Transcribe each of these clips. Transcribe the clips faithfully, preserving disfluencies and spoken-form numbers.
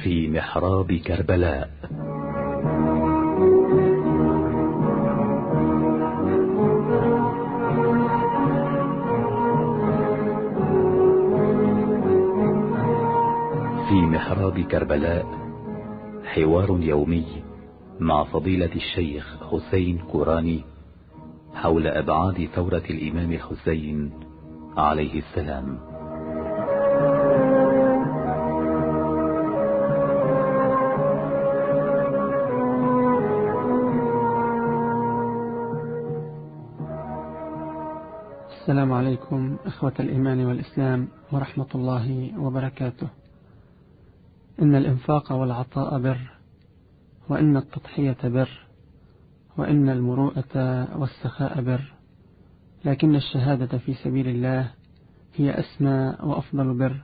في محراب كربلاء. في محراب كربلاء حوار يومي مع فضيلة الشيخ حسين كوراني حول أبعاد ثورة الإمام الحسين عليه السلام. السلام عليكم إخوة الإيمان والإسلام ورحمة الله وبركاته. إن الإنفاق والعطاء بر، وإن التضحية بر، وإن المروءة والسخاء بر، لكن الشهادة في سبيل الله هي أسمى وأفضل بر.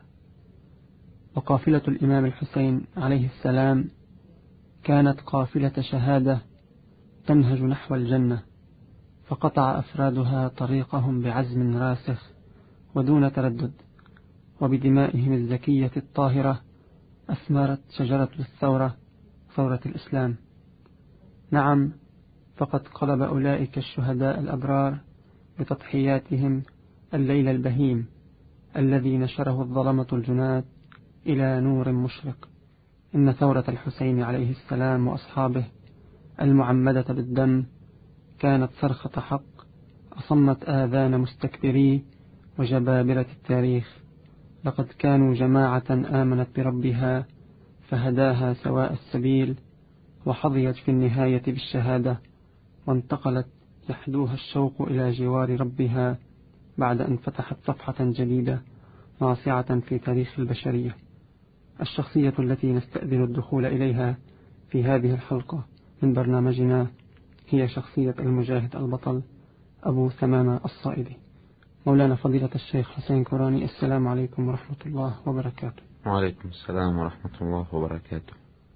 وقافلة الإمام الحسين عليه السلام كانت قافلة شهادة تنهج نحو الجنة، فقطع أفرادها طريقهم بعزم راسخ ودون تردد، وبدمائهم الزكية الطاهرة أثمرت شجرة الثورة، ثورة الإسلام. نعم، فقد قلب أولئك الشهداء الأبرار بتضحياتهم الليل البهيم الذي نشره الظلمة الجنات إلى نور مشرق. إن ثورة الحسين عليه السلام وأصحابه المعمدة بالدم كانت صرخة حق أصمت آذان مستكبري وجبابرة التاريخ. لقد كانوا جماعة آمنت بربها فهداها سواء السبيل، وحظيت في النهاية بالشهادة، وانتقلت يحدوها الشوق إلى جوار ربها بعد أن فتحت صفحة جديدة ناصعة في تاريخ البشرية. الشخصية التي نستأذن الدخول إليها في هذه الحلقة من برنامجنا هي شخصية المجاهد البطل أبو ثمامة الصائدي. مولانا فضيلة الشيخ حسين كوراني، السلام عليكم ورحمة الله وبركاته. وعليكم السلام ورحمة الله وبركاته.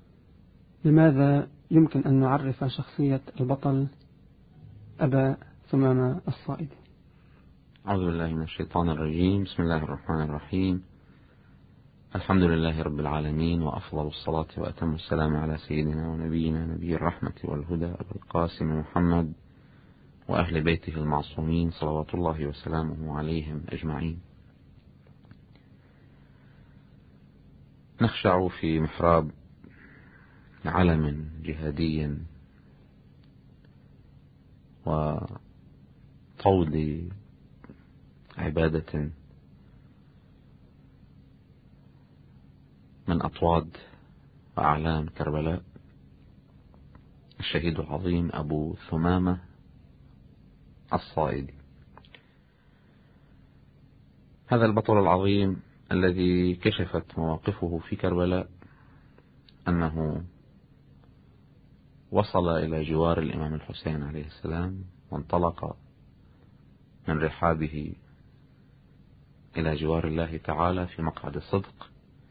لماذا يمكن أن نعرف شخصية البطل أبا ثمامة الصائدي؟ أعوذ بالله من الشيطان الرجيم. بسم الله الرحمن الرحيم. الحمد لله رب العالمين، وأفضل الصلاة وأتم السلام على سيدنا ونبينا نبي الرحمة والهدى أبو القاسم محمد وأهل بيته المعصومين صلوات الله وسلامه عليهم أجمعين. نخشع في محراب علم جهادي وطود عبادة من أطواد وأعلام كربلاء، الشهيد العظيم أبو ثمامة الصائدي. هذا البطل العظيم الذي كشفت مواقفه في كربلاء أنه وصل إلى جوار الإمام الحسين عليه السلام، وانطلق من رحابه إلى جوار الله تعالى في مقعد الصدق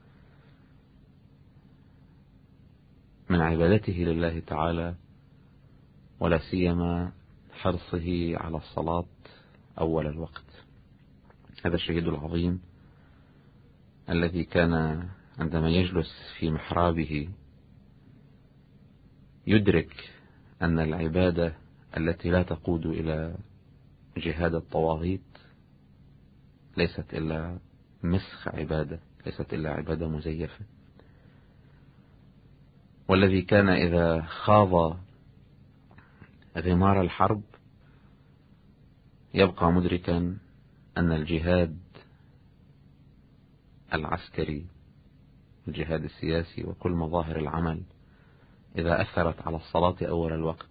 من عبادته لله تعالى، ولا سيما حرصه على الصلاة أول الوقت. هذا الشهيد العظيم الذي كان عندما يجلس في محرابه يدرك أن العبادة التي لا تقود إلى جهاد الطواغيت ليست إلا مسخ عبادة، ليست إلا عبادة مزيفة، والذي كان إذا خاض غمار الحرب يبقى مدركا أن الجهاد العسكري، الجهاد السياسي، وكل مظاهر العمل إذا أثرت على الصلاة أول الوقت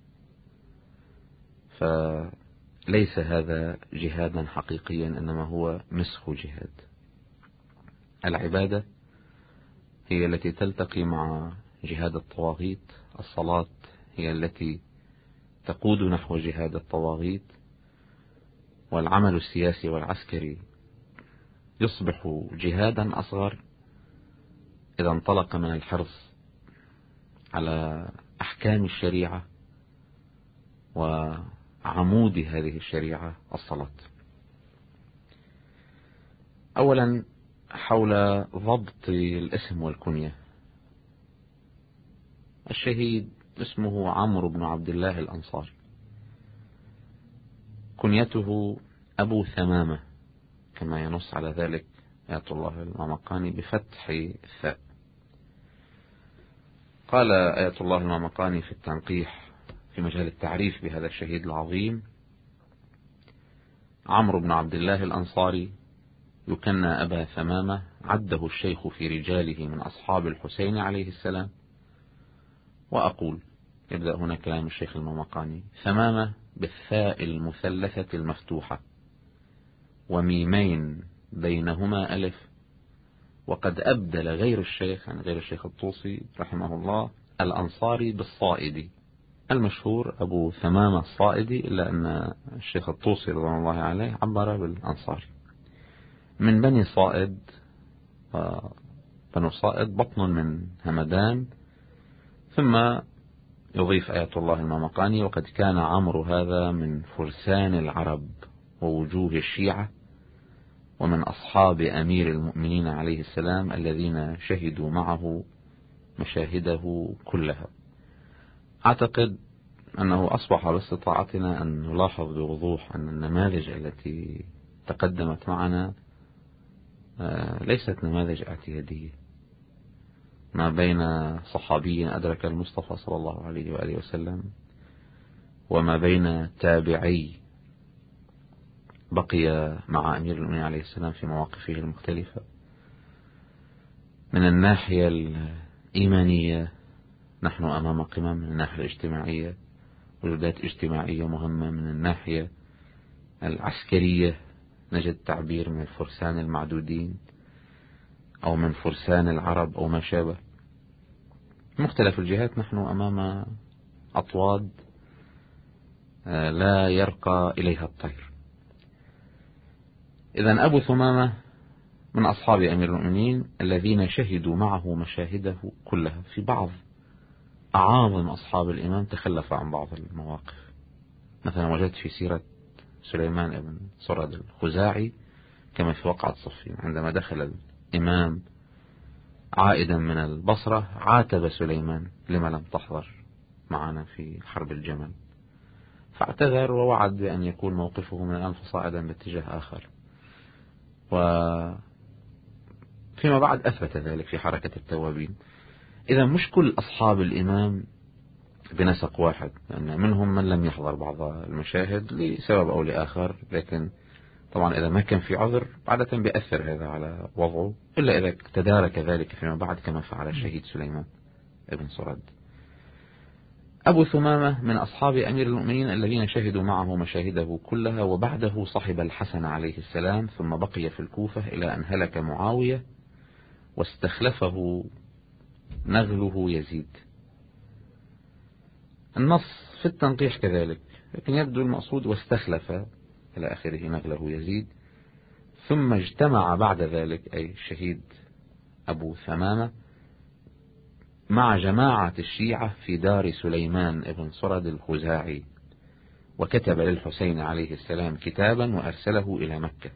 فليس هذا جهادا حقيقيا، إنما هو مسخ جهاد. العبادة هي التي تلتقي مع جهاد الطواغيت، الصلاة هي التي تقود نحو جهاد الطواغيت، والعمل السياسي والعسكري يصبح جهادا أصغر إذا انطلق من الحرص على أحكام الشريعة وعمود هذه الشريعة الصلاة. أولا حول ضبط الاسم والكنية. الشهيد اسمه عمرو بن عبد الله الأنصاري، كنيته أبو ثمامة كما ينص على ذلك آية الله المامقاني بفتح الثاء. قال آية الله المامقاني في التنقيح في مجال التعريف بهذا الشهيد العظيم: عمرو بن عبد الله الأنصاري يكنى أبا ثمامة، عده الشيخ في رجاله من أصحاب الحسين عليه السلام. وأقول، يبدأ هنا كلام الشيخ المامقاني: ثمامة بالثاء المثلثة المفتوحة وميمين بينهما ألف، وقد أبدل غير الشيخ، يعني غير الشيخ الطوسي رحمه الله، الأنصاري بالصائدي. المشهور أبو ثمامة الصائدي، إلا أن الشيخ الطوسي رضوان الله عليه عبر بالأنصاري. من بني صائد، بنو صائد بطن من همدان. ثم يضيف آية الله المامقاني: وقد كان عمرو هذا من فرسان العرب ووجوه الشيعة ومن أصحاب أمير المؤمنين عليه السلام الذين شهدوا معه مشاهده كلها. أعتقد أنه أصبح باستطاعتنا أن نلاحظ بوضوح أن النماذج التي تقدمت معنا ليست نماذج اعتيادية، ما بين صحابي أدرك المصطفى صلى الله عليه وآله وسلم وما بين تابعي بقي مع أمير المؤمنين عليه السلام في مواقفه المختلفة. من الناحية الإيمانية نحن أمام قمم، من الناحية الاجتماعية وجودات اجتماعية مهمة، من الناحية العسكرية نجد تعبير من الفرسان المعدودين أو من فرسان العرب أو ما شابه. مختلف الجهات نحن أمام أطواد لا يرقى إليها الطير. إذن أبو ثمامة من أصحاب أمير المؤمنين الذين شهدوا معه مشاهده كلها. في بعض أعاظم أصحاب الإمام تخلف عن بعض المواقف. مثلا وجدت في سيرة سليمان بن سرد الخزاعي كما في وقعة صفين، عندما دخل الإمام عائدا من البصرة عاتب سليمان: لما لم تحضر معنا في حرب الجمل؟ فاعتذر ووعد بأن يكون موقفه من الآن فصاعدا باتجاه آخر. وفيما بعد أثبت ذلك في حركة التوابين. إذا مش كل أصحاب الإمام بنسق واحد، لأن منهم من لم يحضر بعض المشاهد لسبب أو لآخر، لكن طبعا إذا ما كان في عذر عادة بيأثر هذا على وضعه، إلا إذا تدارك ذلك فيما بعد كما فعل الشهيد سليمان ابن سرد. أبو ثمامة من أصحاب أمير المؤمنين الذين شهدوا معه مشاهده كلها، وبعده صحب الحسن عليه السلام، ثم بقي في الكوفة إلى أن هلك معاوية واستخلفه نغله يزيد. النص في التنقيح كذلك، لكن يبدو المقصود واستخلف إلى آخره نغله يزيد. ثم اجتمع بعد ذلك أي الشهيد أبو ثمامة مع جماعة الشيعة في دار سليمان ابن سرد الخزاعي، وكتب للحسين عليه السلام كتابا وأرسله إلى مكة.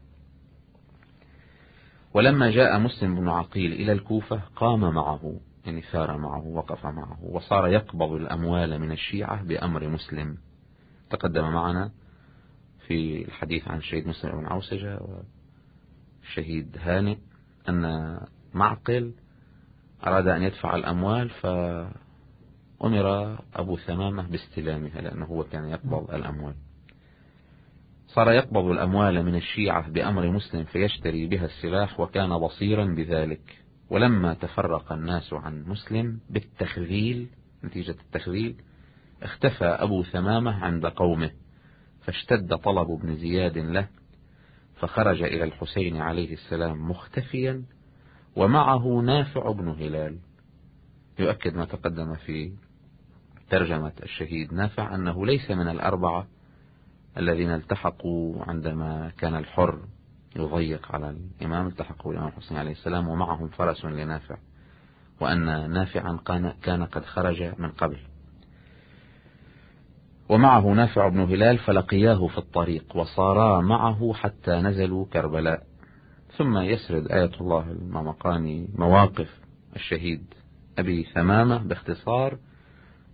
ولما جاء مسلم بن عقيل إلى الكوفة قام معه، يعني ثار معه وقف معه، وصار يقبض الأموال من الشيعة بأمر مسلم. تقدم معنا في الحديث عن الشهيد مسلم بن عوسجة والشهيد هانئ أن معقل أراد أن يدفع الأموال فأمر أبو ثمامة باستلامها، لأنه هو كان يقبض الأموال. صار يقبض الأموال من الشيعة بأمر مسلم فيشتري بها السلاح، وكان بصيرا بذلك. ولما تفرق الناس عن مسلم بالتخذيل، نتيجة التخذيل، اختفى أبو ثمامة عند قومه، فاشتد طلب ابن زياد له، فخرج إلى الحسين عليه السلام مختفيا ومعه نافع بن هلال. يؤكد ما تقدم في ترجمة الشهيد نافع أنه ليس من الأربعة الذين التحقوا عندما كان الحر يضيق على الإمام، التحقوا الإمام الحسين عليه السلام ومعهم فرس لنافع، وأن نافعا كان قد خرج من قبل. ومعه نافع بن هلال فلقياه في الطريق وصارا معه حتى نزلوا كربلاء. ثم يسرد آية الله المامقاني مواقف الشهيد أبي ثمامة باختصار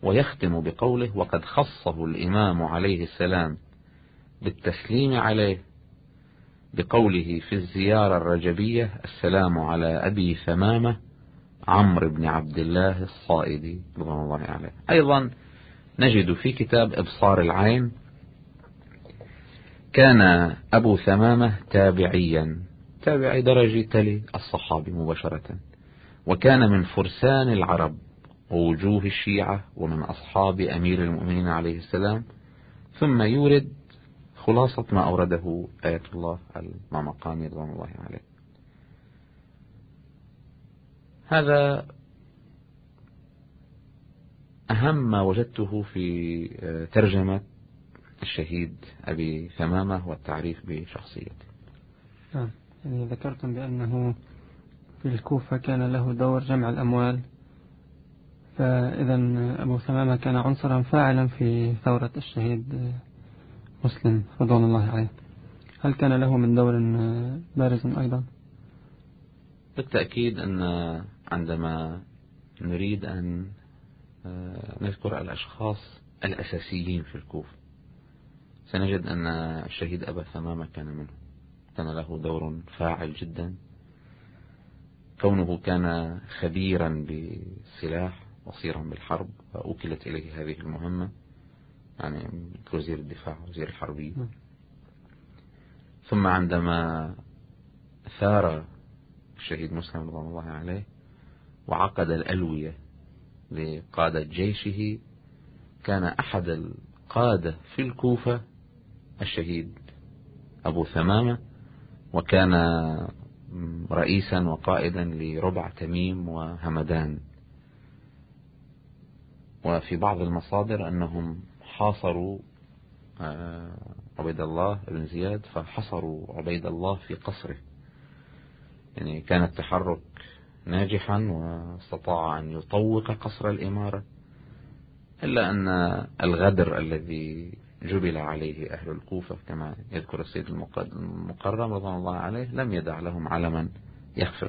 ويختم بقوله: وقد خصه الإمام عليه السلام بالتسليم عليه بقوله في الزيارة الرجبية: السلام على أبي ثمامة عمرو بن عبد الله الصائدي رضوان الله عليه. أيضا نجد في كتاب إبصار العين: كان أبو ثمامة تابعيا، تابعي درجة تلي الصحابي مباشرة، وكان من فرسان العرب ووجوه الشيعة ومن أصحاب أمير المؤمنين عليه السلام. ثم يورد خلاصة ما أورده آية الله المقامي رضوان الله عليه. هذا أهم ما وجدته في ترجمة الشهيد أبي ثمامة والتعريف بشخصيته. نعم، يعني ذكرتم بأنه في الكوفة كان له دور جمع الأموال، فإذا أبو ثمامة كان عنصرا فاعلا في ثورة الشهيد مسلم رضوان الله عليه. هل كان له من دور بارز أيضا؟ بالتأكيد أن عندما نريد أن نذكر الأشخاص الأساسيين في الكوفة سنجد أن الشهيد أبا ثمامة كان منه، كان له دور فاعل جدا، كونه كان خبيرا بالسلاح بصيرا بالحرب، وأوكلت إليه هذه المهمة، يعني وزير الدفاع وزير الحربية. ثم عندما ثار الشهيد مسلم رضوان الله عليه وعقد الألوية لقادة جيشه، كان أحد القادة في الكوفة الشهيد أبو ثمامة، وكان رئيسا وقائدا لربع تميم وهمدان. وفي بعض المصادر أنهم حاصروا عبيد الله بن زياد، فحصروا عبيد الله في قصره، يعني كان التحرك ناجحا واستطاع أن يطوق قصر الإمارة، إلا أن الغدر الذي جبل عليه أهل الكوفة كما يذكر السيد المقرم رضوان الله عليه لم يدع لهم علما يخفق.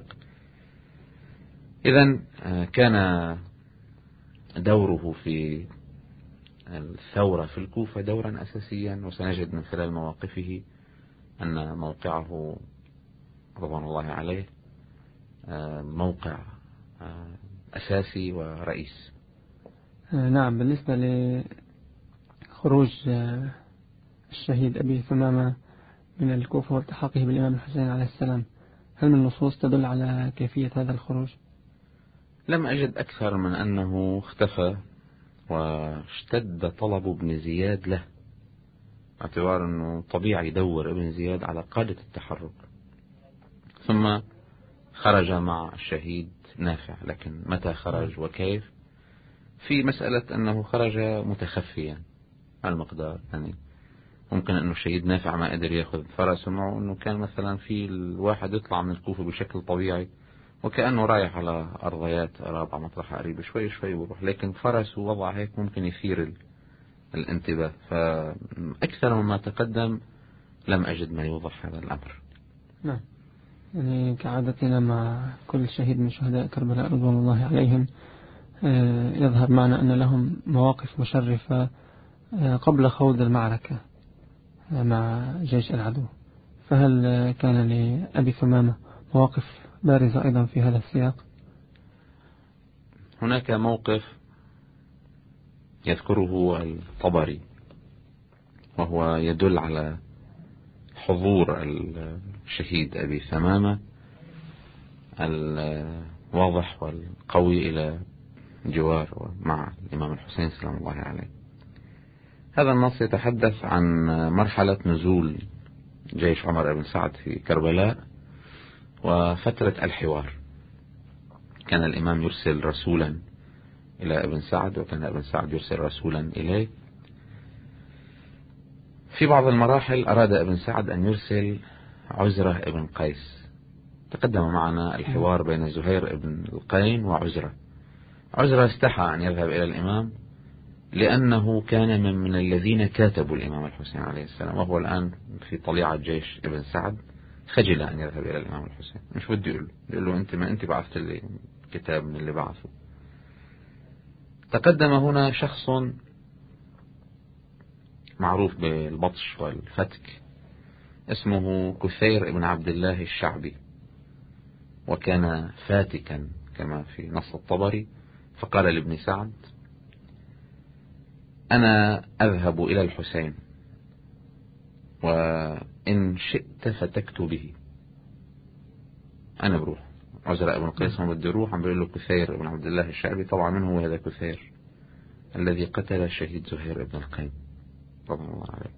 إذن كان دوره في الثورة في الكوفة دورا أساسيا، وسنجد من خلال مواقفه أن موقعه رضوان الله عليه موقع أساسي ورئيس. نعم، بالنسبة لخروج الشهيد أبي ثمامة من الكوفة والتحاقه بالإمام الحسين عليه السلام، هل من نصوص تدل على كيفية هذا الخروج؟ لم أجد أكثر من أنه اختفى واشتد طلب ابن زياد له، اعتبار أنه طبيعي يدور ابن زياد على قادة التحرك. ثم خرج مع الشهيد نافع، لكن متى خرج وكيف؟ في مسألة أنه خرج متخفيا المقدار، يعني ممكن أنه الشهيد نافع ما قدر يأخذ فرسه معه، أنه كان مثلا في الواحد يطلع من الكوفة بشكل طبيعي وكأنه رايح على أرضيات رابعة مطرح قريب، شوي شوي بروح، لكن فرسه وضع هيك ممكن يثير الانتباه. فأكثر مما تقدم لم أجد ما يوضح هذا الأمر. نعم، يعني كعادتنا مع كل شهيد من شهداء كربلاء رضوان الله عليهم يظهر معنا أن لهم مواقف مشرفة قبل خوض المعركة مع جيش العدو، فهل كان لأبي ثمامة مواقف بارزة أيضا في هذا السياق؟ هناك موقف يذكره الطبري وهو يدل على حضور الشهيد أبي ثمامة الواضح والقوي إلى جوار مع الإمام الحسين سلام الله عليه. هذا النص يتحدث عن مرحلة نزول جيش عمر بن سعد في كربلاء وفترة الحوار. كان الإمام يرسل رسولا إلى ابن سعد، وكان ابن سعد يرسل رسولا إليه. في بعض المراحل أراد ابن سعد أن يرسل عزرة ابن قيس. تقدم معنا الحوار بين زهير ابن القين وعزرة. عزرة استحى أن يذهب إلى الإمام لأنه كان من, من الذين كاتبوا الإمام الحسين عليه السلام، وهو الآن في طليعة جيش ابن سعد، خجل أن يذهب إلى الإمام الحسين، مش بدي يقول له يقول له أنت ما أنت بعثت لي كتاب من اللي بعثه. تقدم هنا شخص معروف بالبطش والفتك اسمه كثير بن عبد الله الشعبي، وكان فاتكا كما في نص الطبري. فقال لابن سعد: أنا أذهب إلى الحسين، وإن شئت فتكت به. أنا بروح. عزراء بن قيس هم بده يروح، عم بيقول له كثير بن عبد الله الشعبي. طبعا من هو هذا كثير؟ الذي قتل الشهيد زهير بن القيم رضي الله عليه،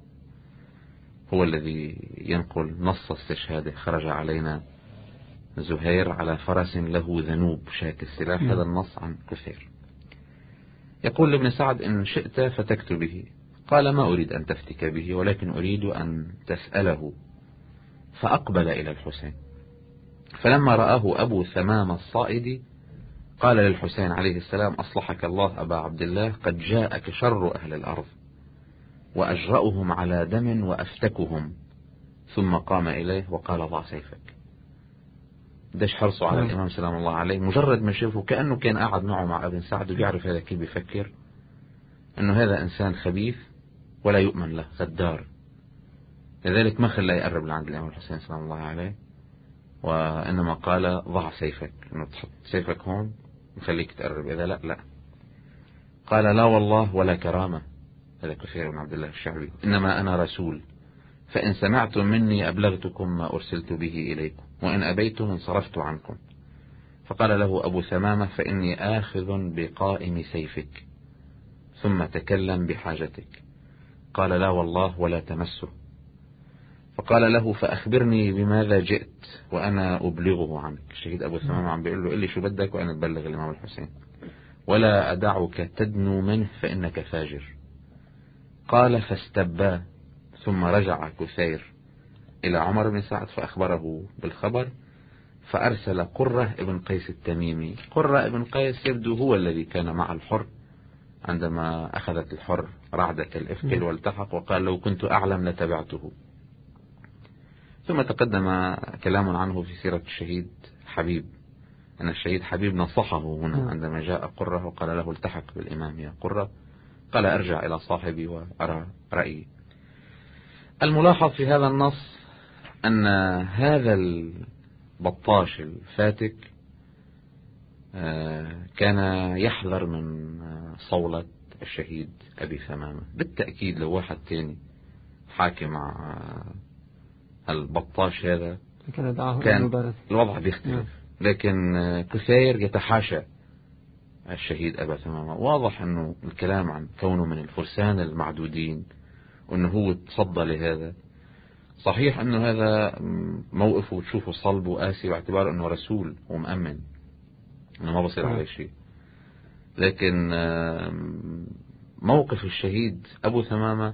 هو الذي ينقل نص استشهاده: خرج علينا زهير على فرس له ذنوب شاك السلاح. هذا النص عن كثير. يقول لابن سعد: إن شئت فتكت به. قال: ما أريد أن تفتك به، ولكن أريد أن تسأله. فأقبل إلى الحسين، فلما رآه أبو ثمامة الصائدي قال للحسين عليه السلام: أصلحك الله أبا عبد الله، قد جاءك شر أهل الأرض وأجرأهم على دم وأفتكهم. ثم قام إليه وقال: ضع سيفك. دش حرصه على الإمام سلام الله عليه، مجرد ما شافه كأنه كان قاعد معه مع ابن سعد وبيعرف هذا كيف بيفكر، أنه هذا إنسان خبيث ولا يؤمن له، غدار. لذلك ما خلاه يقرب لعند الإمام الحسين سلام الله عليه، وإنما قال: ضع سيفك، إنه تحط سيفك هون وخليك تقرب، إذا لا لا. قال: لا والله ولا كرامة. هذا كثير بن عبد الله الشعبي: إنما أنا رسول، فإن سمعتم مني أبلغتكم ما أرسلت به إليكم، وإن أبيتم انصرفت عنكم. فقال له أبو ثمامة: فإني آخذ بقائم سيفك، ثم تكلم بحاجتك. قال: لا والله ولا تمسه. فقال له: فأخبرني بماذا جئت وأنا أبلغه عنك. الشهيد أبو ثمامة عم بيقول له: إلي شو بدك وأنا أبلغ الإمام الحسين، ولا أدعك تدنو منه فإنك فاجر. قال: فاستباه. ثم رجع كثير إلى عمر بن سعد فأخبره بالخبر، فأرسل قرة ابن قيس التميمي. قرة ابن قيس يبدو هو الذي كان مع الحر عندما أخذت الحر رعدة الإفكل والتحق، وقال: لو كنت أعلم لتبعته. ثم تقدم كلام عنه في سيرة الشهيد حبيب، أن الشهيد حبيب نصحه هنا عندما جاء قرة وقال له: التحق بالإمام يا قرة. قال: أرجع إلى صاحبي وأرى رأيي. الملاحظ في هذا النص أن هذا البطاش الفاتك كان يحذر من صولة الشهيد أبي ثمامة. بالتأكيد لو واحد تاني حاكي مع البطاش هذا كان الوضع بيختلف، لكن كثير يتحاشى الشهيد أبا ثمامة. واضح أنه الكلام عن كونه من الفرسان المعدودين وأنه هو تصدى لهذا. صحيح أنه هذا موقفه وتشوفه صلب وقاسي، باعتبار أنه رسول ومأمن أنه ما بصير عليه شيء، لكن موقف الشهيد أبو ثمامة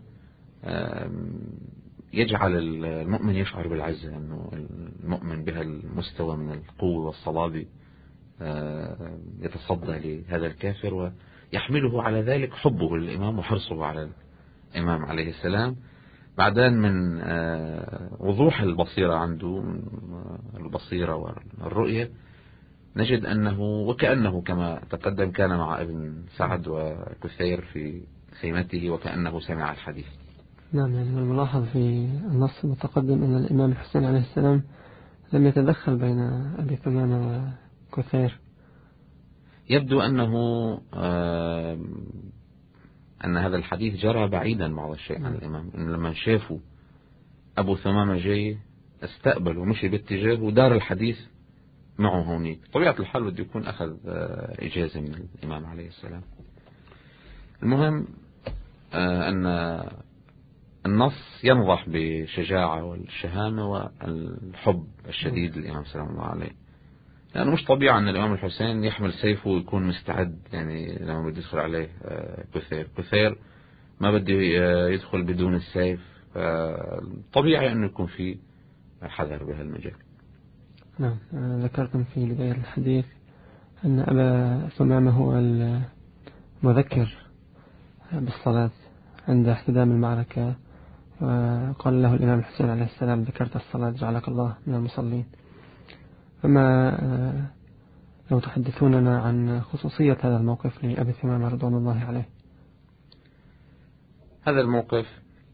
يجعل المؤمن يشعر بالعزة، أنه المؤمن بها المستوى من القوة والصلابة يتصدى لهذا الكافر، ويحمله على ذلك حبه للإمام وحرصه على الإمام عليه السلام. بعدين من وضوح البصيرة عنده، البصيرة والرؤية، نجد أنه وكأنه كما تقدم كان مع ابن سعد وكثير في خيمته وكأنه سمع الحديث. نعم، يعني الملاحظ في النص المتقدم أن الإمام الحسين عليه السلام لم يتدخل بين أبي ثمامة وكثير. يبدو أنه أن هذا الحديث جرى بعيدا بعض الشيء عن الإمام، إن لما شافوا أبو ثمامة جاي استقبل ومشي باتجاه ودار الحديث معه هونيك. طبيعة الحال بده يكون أخذ إجازة من الإمام عليه السلام. المهم أن النص ينضح بشجاعة والشهامة والحب الشديد للإمام سلام الله عليه، لأنه مش طبيعي أن الإمام الحسين يحمل سيفه ويكون مستعد. يعني لما بده يدخل عليه كثير كثير ما بده يدخل بدون السيف، طبيعي أنه يكون في حذر بهالمجال. نعم، ذكرتم في بداية الحديث أن أبا ثمامة هو المذكر بالصلاة عند احتدام المعركة، وقال له الإمام الحسين عليه السلام: ذكرت الصلاة جعلك الله من المصلين. فما لو تحدثوننا عن خصوصية هذا الموقف لأبي ثمامة رضوان الله عليه. هذا الموقف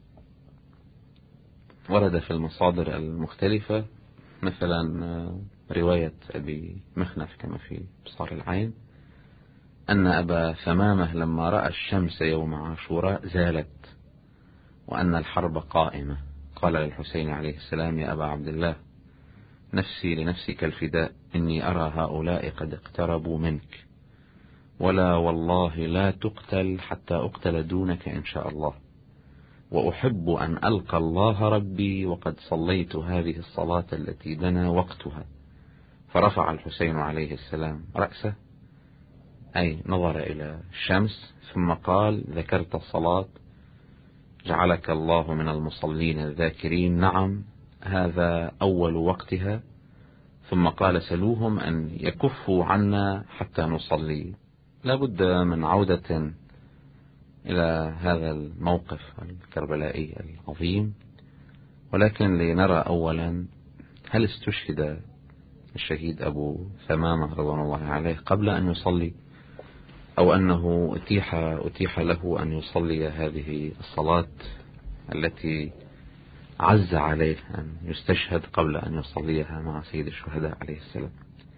ورد في المصادر المختلفة، مثلا رواية أبي مخنف كما في بصار العين أن أبا ثمامة لما رأى الشمس يوم عاشوراء زالت وأن الحرب قائمة قال للحسين عليه السلام: يا أبا عبد الله، نفسي لنفسك الفداء، إني أرى هؤلاء قد اقتربوا منك، ولا والله لا تقتل حتى أقتل دونك إن شاء الله، وأحب أن ألقى الله ربي وقد صليت هذه الصلاة التي دنا وقتها. فرفع الحسين عليه السلام رأسه، أي نظر إلى الشمس، ثم قال: ذكرت الصلاة، جعلك الله من المصلين الذاكرين، نعم هذا أول وقتها. ثم قال: سلوهم أن يكفوا عنا حتى نصلي. لا بد من عودة إلى هذا الموقف الكربلائي العظيم، ولكن لنرى أولا هل استشهد الشهيد أبو ثمامة رضوان الله عليه قبل أن يصلي، أو أنه أتيح, أتيح له أن يصلي هذه الصلاة التي عز عليه أن يستشهد قبل أن يصليها مع سيد الشهداء عليه السلام.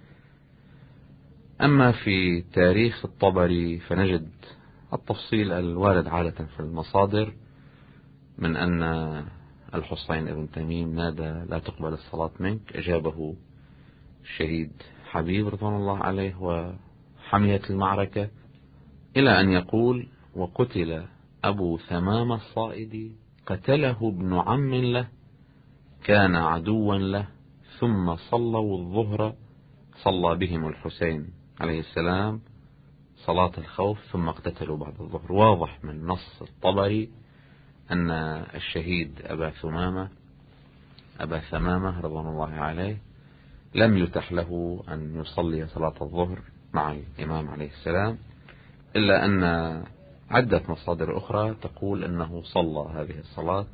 أما في تاريخ الطبري فنجد التفصيل الوارد عادة في المصادر من أن الحسين ابن تميم نادى: لا تقبل الصلاة منك. أجابه الشهيد حبيب رضوان الله عليه وحمية المعركة، إلى أن يقول: وقتل أبو ثمامة الصائدي، قتله ابن عم له كان عدوا له، ثم صلوا الظهر، صلى بهم الحسين عليه السلام صلاة الخوف ثم اقتتلوا بعد الظهر. واضح من نص الطبري أن الشهيد أبا ثمامة أبا ثمامة رضوان الله عليه لم يتح له أن يصلي صلاة الظهر مع الإمام عليه السلام، إلا أن عدة مصادر أخرى تقول أنه صلى هذه الصلاة.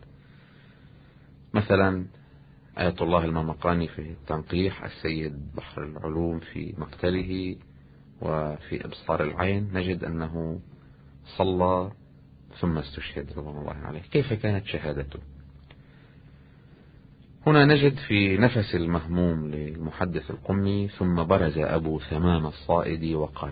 مثلا آية الله الممقاني في التنقيح، السيد بحر العلوم في مقتله، وفي إبصار العين نجد أنه صلى ثم استشهد رضوان الله عليه. كيف كانت شهادته؟ هنا نجد في نفس المهموم للمحدث القمي: ثم برز أبو ثمامة الصائدي وقال.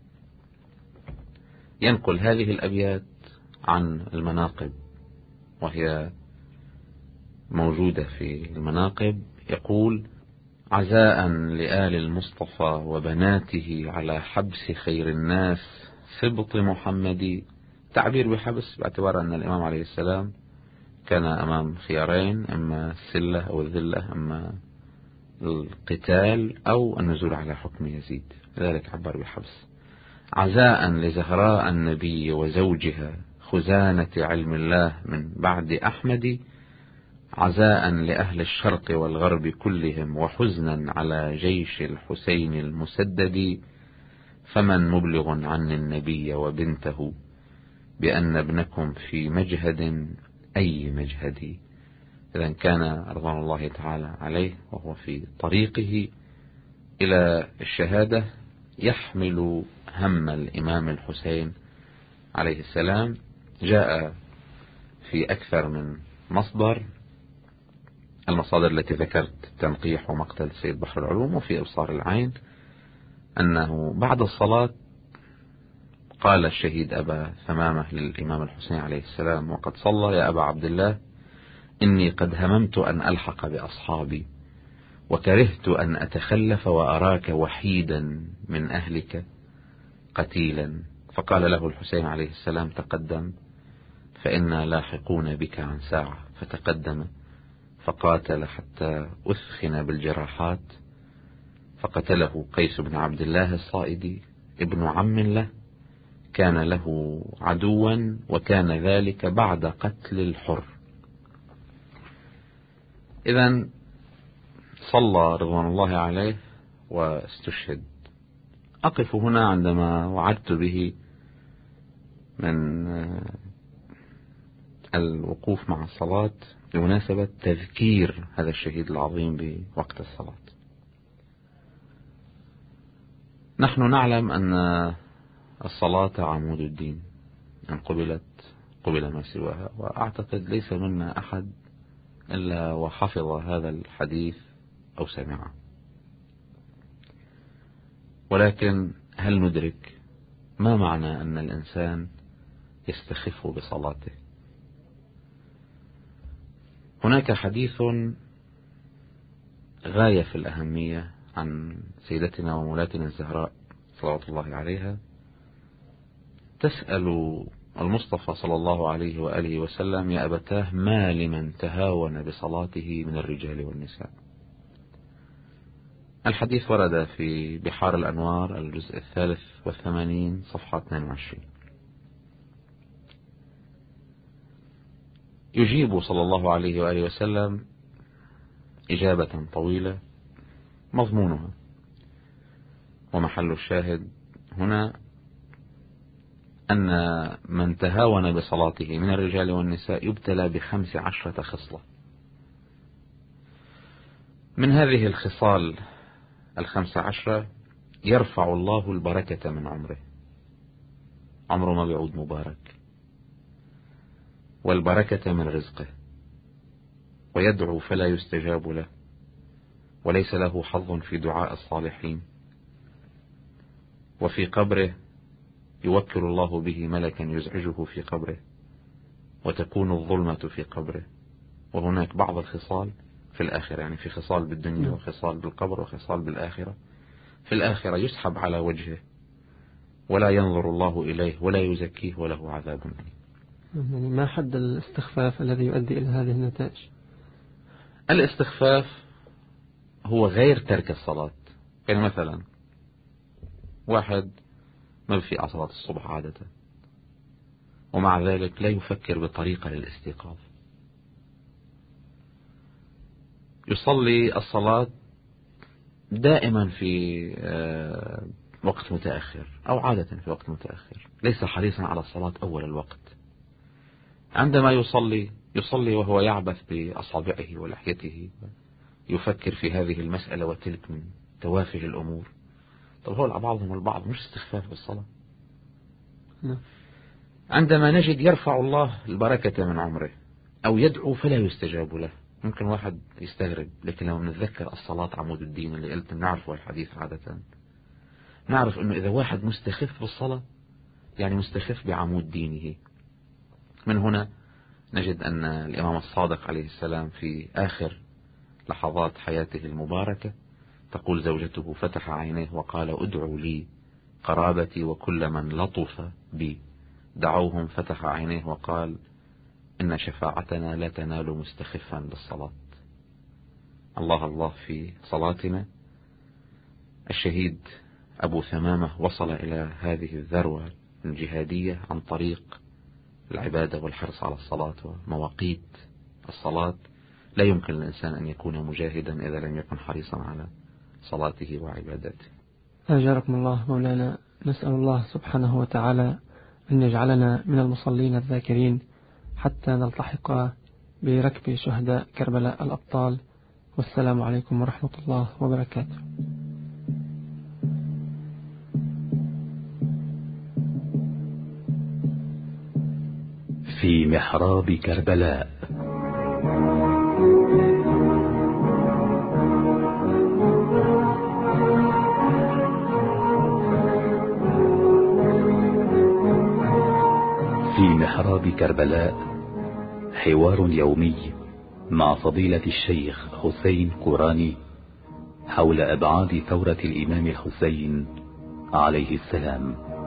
ينقل هذه الأبيات عن المناقب، وهي موجودة في المناقب. يقول: عزاء لآل المصطفى وبناته على حبس خير الناس سبط محمدي. تعبير بحبس باعتبار أن الإمام عليه السلام كان أمام خيارين: إما السلة أو الذلة، إما القتال أو النزول على حكم يزيد، لذلك عبر بحبس. عزاء لزهراء النبي وزوجها خزانة علم الله من بعد أحمد، عزاء لأهل الشرق والغرب كلهم وحزنا على جيش الحسين المسدد، فمن مبلغ عن النبي وبنته بأن ابنكم في مجهد أي مجهد. إذن كان رضوان الله تعالى عليه وهو في طريقه إلى الشهادة يحمل هم الإمام الحسين عليه السلام. جاء في أكثر من مصدر، المصادر التي ذكرت تنقيح ومقتل سيد بحر العلوم وفي إبصار العين، أنه بعد الصلاة قال الشهيد أبا ثمامة للإمام الحسين عليه السلام وقد صلى: يا أبا عبد الله، إني قد هممت أن ألحق بأصحابي، وكرهت أن أتخلف وأراك وحيدا من أهلك قتيلا. فقال له الحسين عليه السلام: تقدم فإنا لاحقون بك عن ساعة. فتقدم فقاتل حتى أثخن بالجراحات، فقتله قيس بن عبد الله الصائدي ابن عم له كان له عدوا، وكان ذلك بعد قتل الحر. إذن صلى رضوان الله عليه واستشهد. أقف هنا عندما وعدت به من الوقوف مع الصلاة بمناسبة تذكير هذا الشهيد العظيم بوقت الصلاة. نحن نعلم أن الصلاة عمود الدين، إن قبلت قبل ما سواها، وأعتقد ليس منا أحد إلا وحفظ هذا الحديث أو سمعه. ولكن هل ندرك ما معنى أن الإنسان يستخف بصلاته؟ هناك حديث غاية في الأهمية عن سيدتنا ومولاتنا الزهراء صلوات الله عليها، تسأل المصطفى صلى الله عليه وآله وسلم: يا أبتاه، ما لمن تهاون بصلاته من الرجال والنساء؟ الحديث ورد في بحار الأنوار الجزء الثالث والثمانين صفحة اثنين وعشرين. يجيب صلى الله عليه وآله وسلم إجابة طويلة مضمونها ومحل الشاهد هنا أن من تهاون بصلاته من الرجال والنساء يبتلى بخمس عشرة خصلة. من هذه الخصال الخمس عشرة يرفع الله البركة من عمره، عمره ما بيعود مبارك، والبركة من رزقه، ويدعو فلا يستجاب له، وليس له حظ في دعاء الصالحين، وفي قبره يوكل الله به ملكا يزعجه في قبره، وتكون الظلمة في قبره. وهناك بعض الخصال في الآخرة، يعني في خصال بالدنيا وخصال بالقبر وخصال بالآخرة. في الآخرة يسحب على وجهه ولا ينظر الله إليه ولا يزكيه وله عذاب أليم. يعني ما حد الاستخفاف الذي يؤدي إلى هذه النتائج؟ الاستخفاف هو غير ترك الصلاة. يعني مثلا واحد ما بفيق على صلاة الصبح عادة، ومع ذلك لا يفكر بطريقة للاستيقاظ، يصلي الصلاة دائما في وقت متأخر أو عادة في وقت متأخر، ليس حريصا على الصلاة أول الوقت. عندما يصلي يصلي وهو يعبث بأصابعه ولحيته، يفكر في هذه المسألة وتلك من توافه الأمور. طب هو بعضهم البعض مش استخفاف بالصلاة. عندما نجد يرفع الله البركة من عمره أو يدعو فلا يستجاب له، ممكن واحد يستغرب، لكن لو نتذكر الصلاة عمود الدين اللي قلت نعرفه الحديث عادة، نعرف أنه إذا واحد مستخف بالصلاة يعني مستخف بعمود دينه. من هنا نجد أن الإمام الصادق عليه السلام في آخر لحظات حياته المباركة تقول زوجته: فتح عينيه وقال: ادعوا لي قرابتي وكل من لطف بي. دعوهم فتح عينيه وقال: إن شفاعتنا لا تنال مستخفا بالصلاة. الله الله في صلاتنا. الشهيد أبو ثمامة وصل إلى هذه الذروة الجهادية عن طريق العبادة والحرص على الصلاة ومواقيت الصلاة. لا يمكن للإنسان أن يكون مجاهدا إذا لم يكن حريصا على صلاته وعبادته. أجاركم الله مولانا. نسأل الله سبحانه وتعالى أن يجعلنا من المصلين الذاكرين حتى نلتحق بركب شهداء كربلاء الأبطال. والسلام عليكم ورحمة الله وبركاته. في محراب كربلاء. في محراب كربلاء حوار يومي مع فضيلة الشيخ حسين كوراني حول أبعاد ثورة الإمام الحسين عليه السلام.